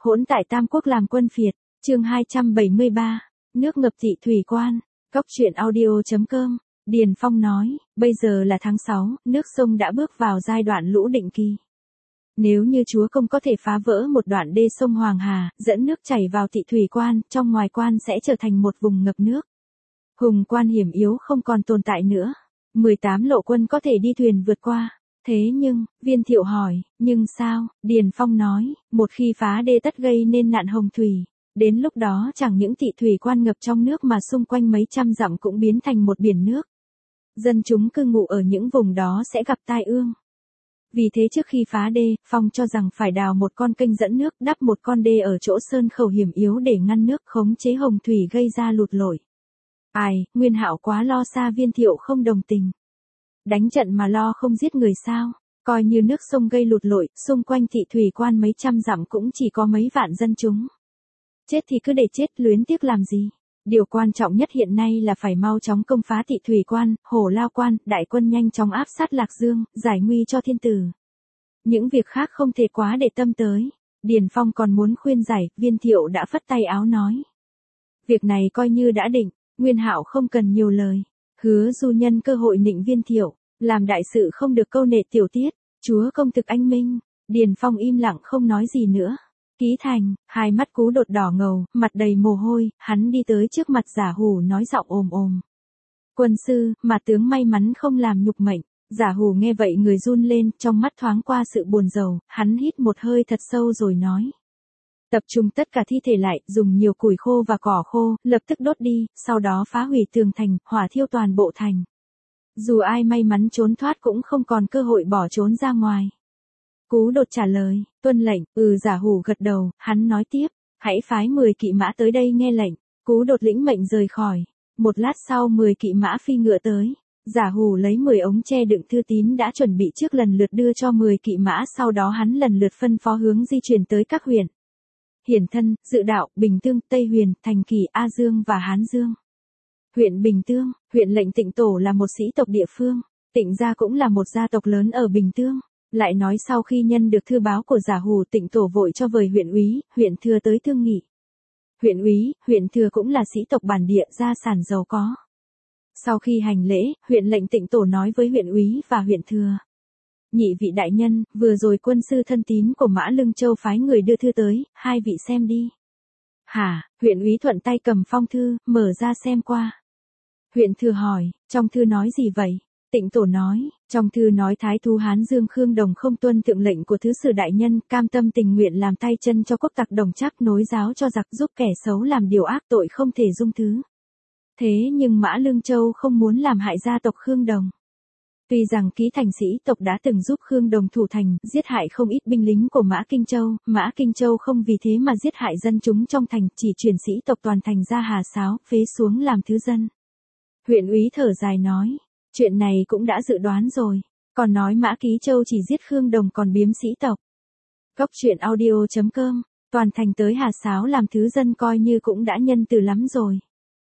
Hỗn tại Tam Quốc làm quân phiệt, chương 273, nước ngập thị thủy quan, cóc truyện audio.com, Điền Phong nói, bây giờ là tháng 6, nước sông đã bước vào giai đoạn lũ định kỳ. Nếu như chúa công có thể phá vỡ một đoạn đê sông Hoàng Hà, dẫn nước chảy vào thị thủy quan, trong ngoài quan sẽ trở thành một vùng ngập nước. Hùng quan hiểm yếu không còn tồn tại nữa. 18 lộ quân có thể đi thuyền vượt qua. Thế nhưng, Viên Thiệu hỏi, nhưng sao? Điền Phong nói, một khi phá đê tất gây nên nạn hồng thủy. Đến lúc đó chẳng những thị thủy quan ngập trong nước mà xung quanh mấy trăm dặm cũng biến thành một biển nước. Dân chúng cư ngụ ở những vùng đó sẽ gặp tai ương. Vì thế trước khi phá đê, Phong cho rằng phải đào một con kênh dẫn nước, đắp một con đê ở chỗ sơn khẩu hiểm yếu để ngăn nước khống chế hồng thủy gây ra lụt lội. Ai, Nguyên Hạo quá lo xa. Viên Thiệu không đồng tình. Đánh trận mà lo không giết người sao? Coi như nước sông gây lụt lội, xung quanh thị thủy quan mấy trăm dặm cũng chỉ có mấy vạn dân chúng. Chết thì cứ để chết, luyến tiếc làm gì? Điều quan trọng nhất hiện nay là phải mau chóng công phá thị thủy quan, Hổ Lao quan, đại quân nhanh chóng áp sát Lạc Dương, giải nguy cho thiên tử. Những việc khác không thể quá để tâm tới. Điền Phong còn muốn khuyên giải, Viên Thiệu đã phất tay áo nói. Việc này coi như đã định, Nguyên Hạo không cần nhiều lời. Hứa Du nhân cơ hội nịnh Viên Thiệu, làm đại sự không được câu nệ tiểu tiết, chúa công thực anh minh. Điền Phong im lặng không nói gì nữa. Ký thành, hai mắt Cú Đột đỏ ngầu, mặt đầy mồ hôi, hắn đi tới trước mặt Giả Hủ nói giọng ồm ồm. Quân sư, mà tướng may mắn không làm nhục mệnh. Giả Hủ nghe vậy người run lên, trong mắt thoáng qua sự buồn rầu, hắn hít một hơi thật sâu rồi nói. Tập trung tất cả thi thể lại, dùng nhiều củi khô và cỏ khô, lập tức đốt đi, sau đó phá hủy tường thành, hỏa thiêu toàn bộ thành. Dù ai may mắn trốn thoát cũng không còn cơ hội bỏ trốn ra ngoài. Cú Đột trả lời, tuân lệnh, Giả Hủ gật đầu, hắn nói tiếp, hãy phái 10 kỵ mã tới đây nghe lệnh. Cú Đột lĩnh mệnh rời khỏi. Một lát sau 10 kỵ mã phi ngựa tới. Giả Hủ lấy 10 ống tre đựng thư tín đã chuẩn bị trước lần lượt đưa cho 10 kỵ mã, sau đó hắn lần lượt phân phó hướng di chuyển tới các huyện. Hiển Thân, Dự Đạo, Bình Tương, Tây Huyền, Thành Kỳ, A Dương và Hán Dương. Huyện Bình Tương, huyện lệnh Tịnh Tổ là một sĩ tộc địa phương. Tịnh gia cũng là một gia tộc lớn ở Bình Tương. Lại nói sau khi nhân được thư báo của Giả Hủ, Tịnh Tổ vội cho vời huyện úy, huyện thừa tới thương nghị. Huyện úy, huyện thừa cũng là sĩ tộc bản địa, gia sản giàu có. Sau khi hành lễ, huyện lệnh Tịnh Tổ nói với huyện úy và huyện thừa. Nhị vị đại nhân, vừa rồi quân sư thân tín của Mã Lương Châu phái người đưa thư tới, hai vị xem đi. Hả? Huyện úy thuận tay cầm phong thư, mở ra xem qua. Huyện thừa hỏi, trong thư nói gì vậy? Tịnh Tổ nói, trong thư nói Thái thú Hán Dương Khương Đồng không tuân thượng lệnh của thứ sử đại nhân, cam tâm tình nguyện làm tay chân cho quốc tặc Đồng Trác, nối giáo cho giặc, giúp kẻ xấu làm điều ác, tội không thể dung thứ. Thế nhưng Mã Lương Châu không muốn làm hại gia tộc Khương Đồng. Tuy rằng Ký Thành sĩ tộc đã từng giúp Khương Đồng thủ thành, giết hại không ít binh lính của Mã Kinh Châu, Mã Kinh Châu không vì thế mà giết hại dân chúng trong thành, chỉ chuyển sĩ tộc toàn thành ra Hà Sáo, phế xuống làm thứ dân. Huyện úy thở dài nói, chuyện này cũng đã dự đoán rồi, còn nói Mã Ký Châu chỉ giết Khương Đồng còn biếm sĩ tộc. Cóc truyện audio.com, toàn thành tới Hà Sáo làm thứ dân coi như cũng đã nhân từ lắm rồi.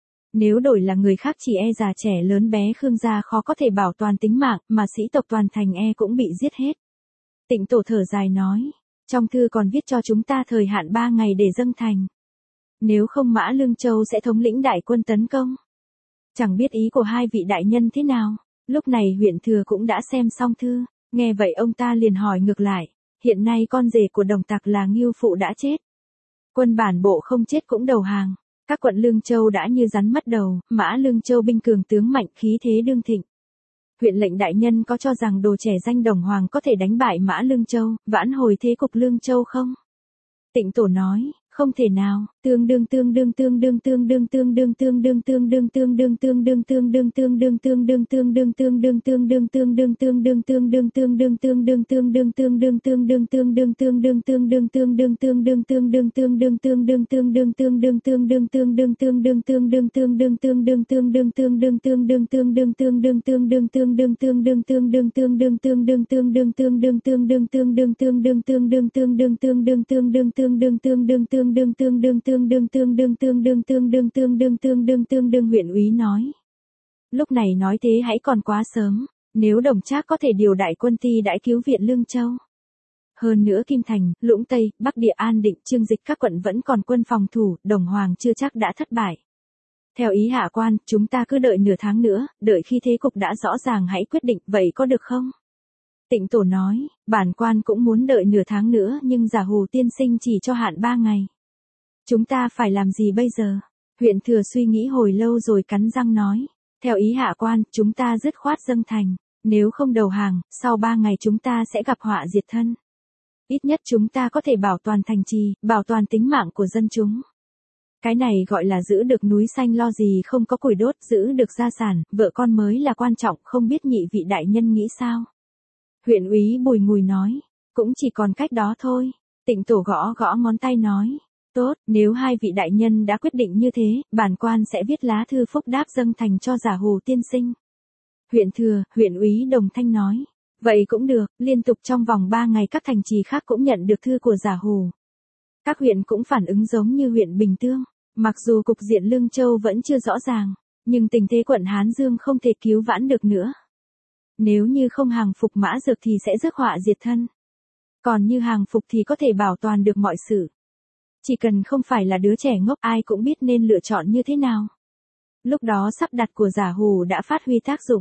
Nếu đổi là người khác chỉ e già trẻ lớn bé Khương gia khó có thể bảo toàn tính mạng, mà sĩ tộc toàn thành e cũng bị giết hết. Tịnh Tổ thở dài nói, trong thư còn viết cho chúng ta thời hạn 3 ngày để dâng thành. Nếu không Mã Lương Châu sẽ thống lĩnh đại quân tấn công. Chẳng biết ý của hai vị đại nhân thế nào. Lúc này huyện thừa cũng đã xem xong thư, nghe vậy ông ta liền hỏi ngược lại, hiện nay con rể của Đồng tặc là Ngưu Phụ đã chết. Quân bản bộ không chết cũng đầu hàng. Các quận Lương Châu đã như rắn mất đầu, Mã Lương Châu binh cường tướng mạnh, khí thế đương thịnh. Huyện lệnh đại nhân có cho rằng đồ trẻ danh Đồng Hoàng có thể đánh bại Mã Lương Châu, vãn hồi thế cục Lương Châu không? Tịnh Tổ nói, không thể nào, tương đương huyện úy nói. Lúc này nói thế hãy còn quá sớm, nếu Đồng Trác có thể điều đại quân ti đãi cứu viện Lương Châu. Hơn nữa Kim Thành, Lũng Tây, Bắc Địa an định, Chương Dịch các quận vẫn còn quân phòng thủ, Đồng Hoàng chưa chắc đã thất bại. Theo ý hạ quan, chúng ta cứ đợi nửa tháng nữa, đợi khi thế cục đã rõ ràng hãy quyết định, vậy có được không? Tịnh Tổ nói, bản quan cũng muốn đợi nửa tháng nữa nhưng Giả Hù tiên sinh chỉ cho hạn 3 ngày. Chúng ta phải làm gì bây giờ? Huyện Thừa suy nghĩ hồi lâu rồi cắn răng nói. Theo ý hạ quan, chúng ta dứt khoát dâng thành. Nếu không đầu hàng, sau 3 ngày chúng ta sẽ gặp họa diệt thân. Ít nhất chúng ta có thể bảo toàn thành trì, bảo toàn tính mạng của dân chúng. Cái này gọi là giữ được núi xanh lo gì không có củi đốt, giữ được gia sản, vợ con mới là quan trọng, không biết nhị vị đại nhân nghĩ sao? Huyện úy bùi ngùi nói, cũng chỉ còn cách đó thôi. Tịnh Tổ gõ gõ ngón tay nói, tốt, nếu hai vị đại nhân đã quyết định như thế, bản quan sẽ viết lá thư phúc đáp dâng thành cho Giả Hù tiên sinh. Huyện Thừa, huyện úy đồng thanh nói, vậy cũng được, liên tục trong vòng 3 ngày các thành trì khác cũng nhận được thư của Giả Hù. Các huyện cũng phản ứng giống như huyện Bình Tương, mặc dù cục diện Lương Châu vẫn chưa rõ ràng, nhưng tình thế quận Hán Dương không thể cứu vãn được nữa. Nếu như không hàng phục Mã Dược thì sẽ rước họa diệt thân. Còn như hàng phục thì có thể bảo toàn được mọi sự. Chỉ cần không phải là đứa trẻ ngốc ai cũng biết nên lựa chọn như thế nào. Lúc đó sắp đặt của Giả Hù đã phát huy tác dụng.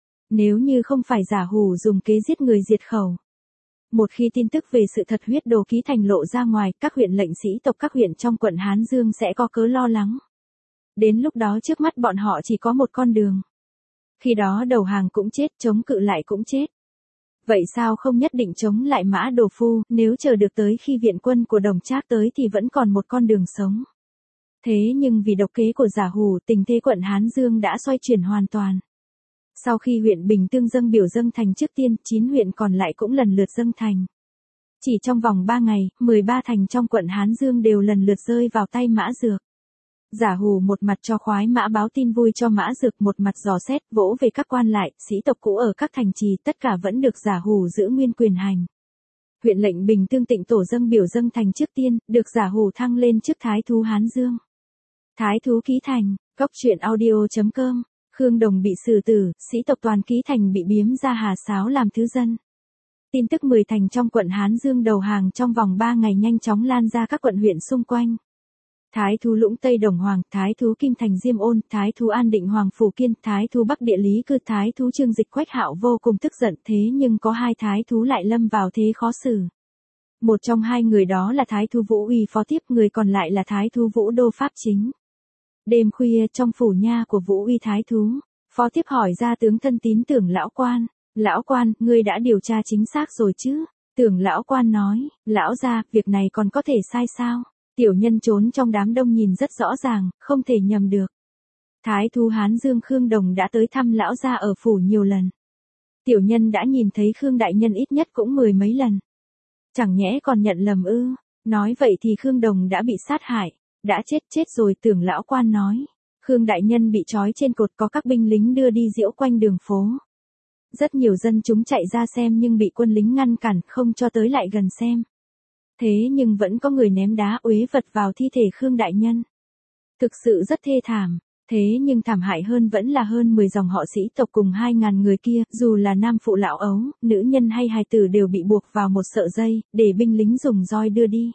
Nếu như không phải Giả Hù dùng kế giết người diệt khẩu. Một khi tin tức về sự thật huyết đồ ký thành lộ ra ngoài, các huyện lệnh sĩ tộc các huyện trong quận Hán Dương sẽ có cớ lo lắng. Đến lúc đó trước mắt bọn họ chỉ có một con đường. Khi đó đầu hàng cũng chết, chống cự lại cũng chết. Vậy sao không nhất định chống lại Mã Đồ Phu, nếu chờ được tới khi viện quân của Đồng Trác tới thì vẫn còn một con đường sống. Thế nhưng vì độc kế của Giả Hù, tình thế quận Hán Dương đã xoay chuyển hoàn toàn. Sau khi huyện Bình Tương dâng biểu dâng thành trước tiên, 9 huyện còn lại cũng lần lượt dâng thành. Chỉ trong vòng 3 ngày, 13 thành trong quận Hán Dương đều lần lượt rơi vào tay Mã Dược. Giả Hù một mặt cho khoái mã báo tin vui cho Mã Dược, một mặt dò xét vỗ về các quan lại, sĩ tộc cũ ở các thành trì, tất cả vẫn được Giả Hù giữ nguyên quyền hành. Huyện lệnh Bình Tương Tịnh Tổ dâng biểu dâng thành trước tiên, được Giả Hù thăng lên chức Thái thú Hán Dương. Thái thú Ký Thành, góc truyện audio.com. Khương Đồng bị xử tử, sĩ tộc toàn Ký Thành bị biếm ra Hà Sáo làm thứ dân. Tin tức 10 thành trong quận Hán Dương đầu hàng trong vòng 3 ngày nhanh chóng lan ra các quận huyện xung quanh. Thái thú Lũng Tây Đồng Hoàng, Thái thú Kim Thành Diêm Ôn, Thái thú An Định Hoàng Phủ Kiên, Thái thú Bắc Địa Lý Cư, Thái thú Chương Dịch Quách Hạo vô cùng tức giận, thế nhưng có 2 thái thú lại lâm vào thế khó xử. Một trong 2 người đó là Thái thú Vũ Uy Phó Tiếp, người còn lại là Thái thú Vũ Đô Pháp Chính. Đêm khuya trong phủ nha của Vũ Uy Thái thú, Phó Tiếp hỏi ra tướng thân tín Tưởng Lão Quan, Lão Quan, ngươi đã điều tra chính xác rồi chứ? Tưởng Lão Quan nói, lão gia, việc này còn có thể sai sao? Tiểu nhân trốn trong đám đông nhìn rất rõ ràng, không thể nhầm được. Thái thú Hán Dương Khương Đồng đã tới thăm lão gia ở phủ nhiều lần. Tiểu nhân đã nhìn thấy Khương đại nhân ít nhất cũng 10 mấy lần. Chẳng nhẽ còn nhận lầm ư? Nói vậy thì Khương Đồng đã bị sát hại, đã chết rồi. Tưởng Lão Quan nói. Khương đại nhân bị trói trên cột, có các binh lính đưa đi diễu quanh đường phố. Rất nhiều dân chúng chạy ra xem nhưng bị quân lính ngăn cản, không cho tới lại gần xem. Thế nhưng vẫn có người ném đá uế vật vào thi thể Khương đại nhân. Thực sự rất thê thảm. Thế nhưng thảm hại hơn vẫn là hơn 10 dòng họ sĩ tộc cùng 2.000 người kia, dù là nam phụ lão ấu, nữ nhân hay hài tử đều bị buộc vào một sợi dây, để binh lính dùng roi đưa đi.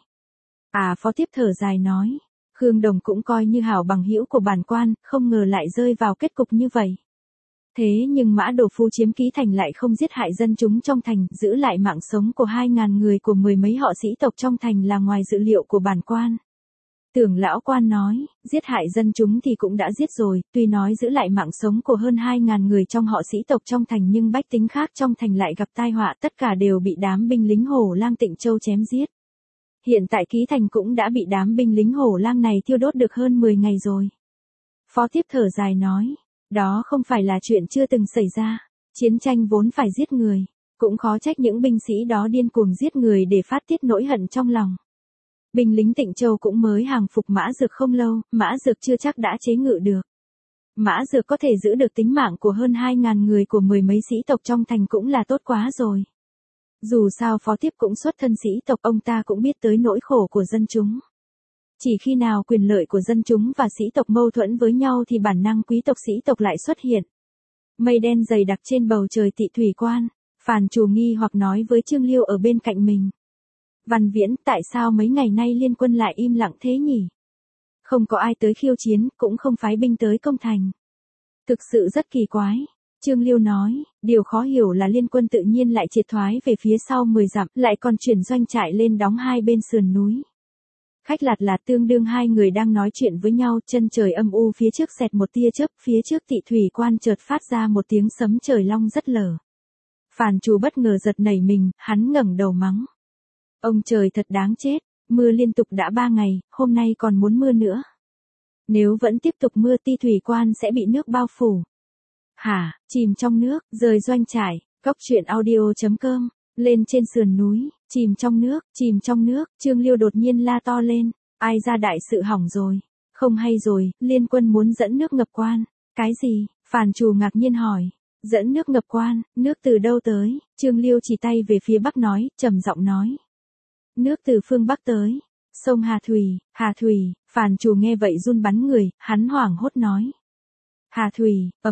Phó Tiếp thở dài nói, Khương Đồng cũng coi như hảo bằng hữu của bản quan, không ngờ lại rơi vào kết cục như vậy. Thế nhưng Mã Đồ Phu chiếm Ký Thành lại không giết hại dân chúng trong thành, giữ lại mạng sống của 2.000 người của 10 mấy họ sĩ tộc trong thành là ngoài dự liệu của bản quan. Tưởng Lão Quan nói, giết hại dân chúng thì cũng đã giết rồi, tuy nói giữ lại mạng sống của hơn 2.000 người trong họ sĩ tộc trong thành nhưng bách tính khác trong thành lại gặp tai họa, tất cả đều bị đám binh lính Hổ Lang Tịnh Châu chém giết. Hiện tại Ký Thành cũng đã bị đám binh lính Hổ Lang này thiêu đốt được hơn 10 ngày rồi. Phó Tiếp thở dài nói, đó không phải là chuyện chưa từng xảy ra, chiến tranh vốn phải giết người, cũng khó trách những binh sĩ đó điên cuồng giết người để phát tiết nỗi hận trong lòng. Binh lính Tịnh Châu cũng mới hàng phục Mã Dược không lâu, Mã Dược chưa chắc đã chế ngự được. Mã Dược có thể giữ được tính mạng của hơn 2.000 người của 10 mấy sĩ tộc trong thành cũng là tốt quá rồi. Dù sao Phó Tiếp cũng xuất thân sĩ tộc, ông ta cũng biết tới nỗi khổ của dân chúng. Chỉ khi nào quyền lợi của dân chúng và sĩ tộc mâu thuẫn với nhau thì bản năng quý tộc sĩ tộc lại xuất hiện. Mây đen dày đặc trên bầu trời Tị Thủy Quan, Phàn Trù nghi hoặc nói với Trương Liêu ở bên cạnh mình, Văn Viễn, tại sao mấy ngày nay liên quân lại im lặng thế nhỉ? Không có ai tới khiêu chiến, cũng không phái binh tới công thành. Thực sự rất kỳ quái. Trương Liêu nói, điều khó hiểu là liên quân tự nhiên lại triệt thoái về phía sau 10 dặm, lại còn chuyển doanh trại lên đóng hai bên sườn núi. Khách lạt là tương đương hai người đang nói chuyện với nhau, chân trời âm u phía trước xẹt một tia chớp, phía trước Tị thủy quan chợt phát ra một tiếng sấm trời long rất lở. Phàn Trù bất ngờ giật nảy mình, hắn ngẩng đầu mắng. Ông trời thật đáng chết, mưa liên tục đã 3 ngày, hôm nay còn muốn mưa nữa. Nếu vẫn tiếp tục mưa Tị thủy quan sẽ bị nước bao phủ. Hả, chìm trong nước, rời doanh trại, góc truyện audio.com, lên trên sườn núi, chìm trong nước, Trương Liêu đột nhiên la to lên, ai ra đại sự hỏng rồi, không hay rồi, liên quân muốn dẫn nước ngập quan, cái gì, Phàn Trù ngạc nhiên hỏi, dẫn nước ngập quan, nước từ đâu tới, Trương Liêu chỉ tay về phía bắc nói, trầm giọng nói, nước từ phương bắc tới, sông Hà Thủy, Phàn Trù nghe vậy run bắn người, hắn hoảng hốt nói. Hà Thủy,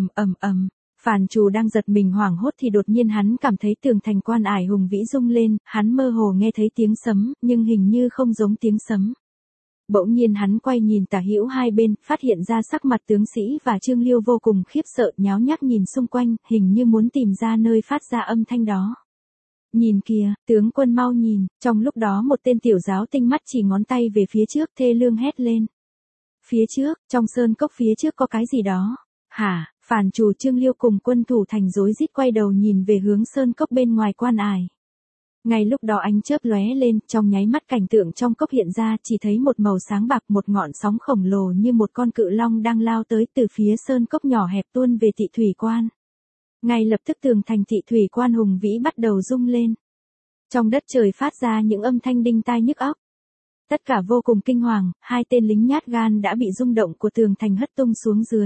Phàn Trù đang giật mình hoảng hốt thì đột nhiên hắn cảm thấy tường thành quan ải hùng vĩ rung lên, hắn mơ hồ nghe thấy tiếng sấm, nhưng hình như không giống tiếng sấm. Bỗng nhiên hắn quay nhìn tả hữu hai bên, phát hiện ra sắc mặt tướng sĩ và Trương Liêu vô cùng khiếp sợ, nháo nhác nhìn xung quanh, hình như muốn tìm ra nơi phát ra âm thanh đó. Nhìn kìa, tướng quân mau nhìn, trong lúc đó một tên tiểu giáo tinh mắt chỉ ngón tay về phía trước thê lương hét lên. Phía trước, trong sơn cốc phía trước có cái gì đó. Hả, Phàn Trù Trương Liêu cùng quân thủ thành rối rít quay đầu nhìn về hướng sơn cốc bên ngoài quan ải. Ngay lúc đó ánh chớp lóe lên, trong nháy mắt cảnh tượng trong cốc hiện ra chỉ thấy một màu sáng bạc, một ngọn sóng khổng lồ như một con cự long đang lao tới từ phía sơn cốc nhỏ hẹp tuôn về Tị thủy quan. Ngay lập tức tường thành Tị thủy quan hùng vĩ bắt đầu rung lên. Trong đất trời phát ra những âm thanh đinh tai nhức óc. Tất cả vô cùng kinh hoàng, hai tên lính nhát gan đã bị rung động của tường thành hất tung xuống dưới.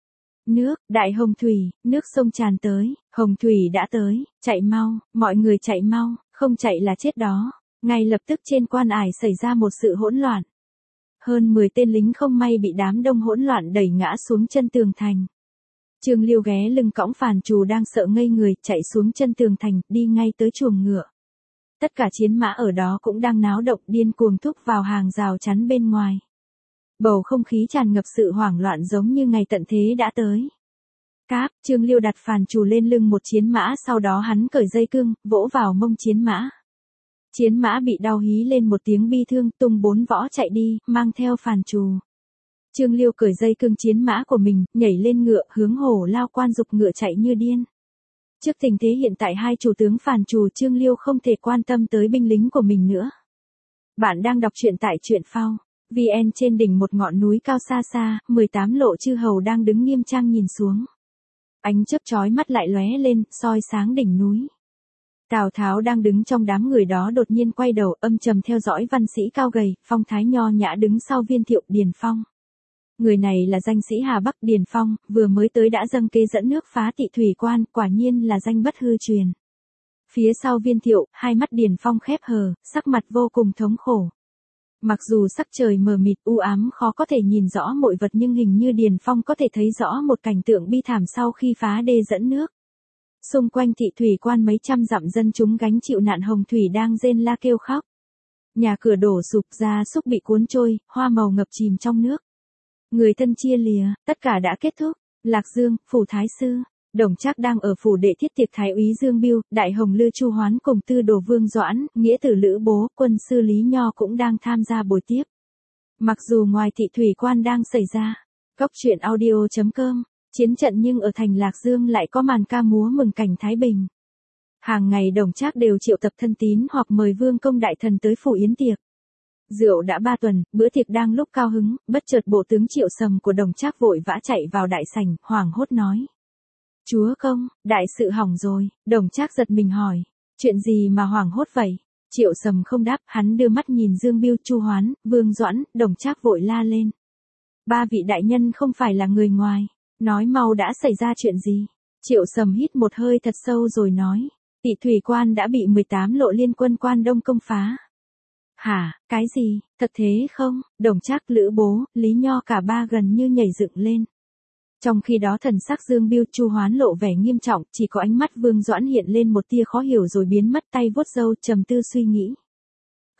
Nước, đại hồng thủy, nước sông tràn tới, hồng thủy đã tới, chạy mau, mọi người chạy mau, không chạy là chết đó. Ngay lập tức trên quan ải xảy ra một sự hỗn loạn. Hơn 10 tên lính không may bị đám đông hỗn loạn đẩy ngã xuống chân tường thành. Trương Liêu ghé lưng cõng Phàn Trù đang sợ ngây người, chạy xuống chân tường thành, đi ngay tới chuồng ngựa. Tất cả chiến mã ở đó cũng đang náo động điên cuồng thúc vào hàng rào chắn bên ngoài. Bầu không khí tràn ngập sự hoảng loạn giống như ngày tận thế đã tới. Cáp, Trương Liêu đặt Phàn Trù lên lưng một chiến mã, sau đó hắn cởi dây cương, vỗ vào mông chiến mã. Chiến mã bị đau hí lên một tiếng bi thương, tung 4 võ chạy đi, mang theo Phàn Trù. Trương Liêu cởi dây cương chiến mã của mình, nhảy lên ngựa, hướng Hổ Lao quan dục ngựa chạy như điên. Trước tình thế hiện tại hai chủ tướng Phàn Trù Trương Liêu không thể quan tâm tới binh lính của mình nữa. Bạn đang đọc truyện tại truyện phao. VN. Trên đỉnh một ngọn núi cao xa xa, 18 lộ chư hầu đang đứng nghiêm trang nhìn xuống. Ánh chớp chói mắt lại lóe lên, soi sáng đỉnh núi. Tào Tháo đang đứng trong đám người đó đột nhiên quay đầu âm trầm theo dõi văn sĩ cao gầy, phong thái nho nhã đứng sau Viên Thiệu, Điền Phong. Người này là danh sĩ Hà Bắc Điền Phong, vừa mới tới đã dâng kế dẫn nước phá Tị thủy quan, quả nhiên là danh bất hư truyền. Phía sau Viên Thiệu, hai mắt Điền Phong khép hờ, sắc mặt vô cùng thống khổ. Mặc dù sắc trời mờ mịt u ám khó có thể nhìn rõ mọi vật nhưng hình như Điền Phong có thể thấy rõ một cảnh tượng bi thảm sau khi phá đê dẫn nước. Xung quanh Tị thủy quan mấy trăm dặm dân chúng gánh chịu nạn hồng thủy đang rên la kêu khóc. Nhà cửa đổ sụp, gia súc bị cuốn trôi, hoa màu ngập chìm trong nước. Người thân chia lìa, tất cả đã kết thúc. Lạc Dương, phủ thái sư, Đồng Trác đang ở phủ đệ thiết tiệc thái úy Dương Bưu, đại hồng Lư Chu Hoán cùng tư đồ Vương Doãn, nghĩa tử Lữ Bố, quân sư Lý Nho cũng đang tham gia buổi tiếp. Mặc dù ngoài Tị thủy quan đang xảy ra, góc truyện audio.com, chiến trận nhưng ở thành Lạc Dương lại có màn ca múa mừng cảnh Thái Bình. Hàng ngày Đồng Trác đều triệu tập thân tín hoặc mời vương công đại thần tới phủ yến tiệc. Rượu đã 3 tuần, bữa tiệc đang lúc cao hứng, bất chợt bộ tướng Triệu Sầm của Đồng Trác vội vã chạy vào đại sảnh, hoảng hốt nói. Chúa công, đại sự hỏng rồi. Đồng Trác giật mình hỏi. Chuyện gì mà hoảng hốt vậy? Triệu Sầm không đáp, hắn đưa mắt nhìn Dương Bưu, Chu Hoán, Vương Doãn, Đồng Trác vội la lên. 3 vị đại nhân không phải là người ngoài. Nói mau đã xảy ra chuyện gì? Triệu Sầm hít một hơi thật sâu rồi nói. Tị thủy quan đã bị 18 lộ liên quân quan đông công phá. Hả, cái gì, thật thế không? Đồng Trác, Lữ Bố, Lý Nho cả ba gần như nhảy dựng lên. Trong khi đó thần sắc Dương Bưu, Chu Hoán lộ vẻ nghiêm trọng, chỉ có ánh mắt Vương Doãn hiện lên một tia khó hiểu rồi biến mất, tay vuốt râu trầm tư suy nghĩ.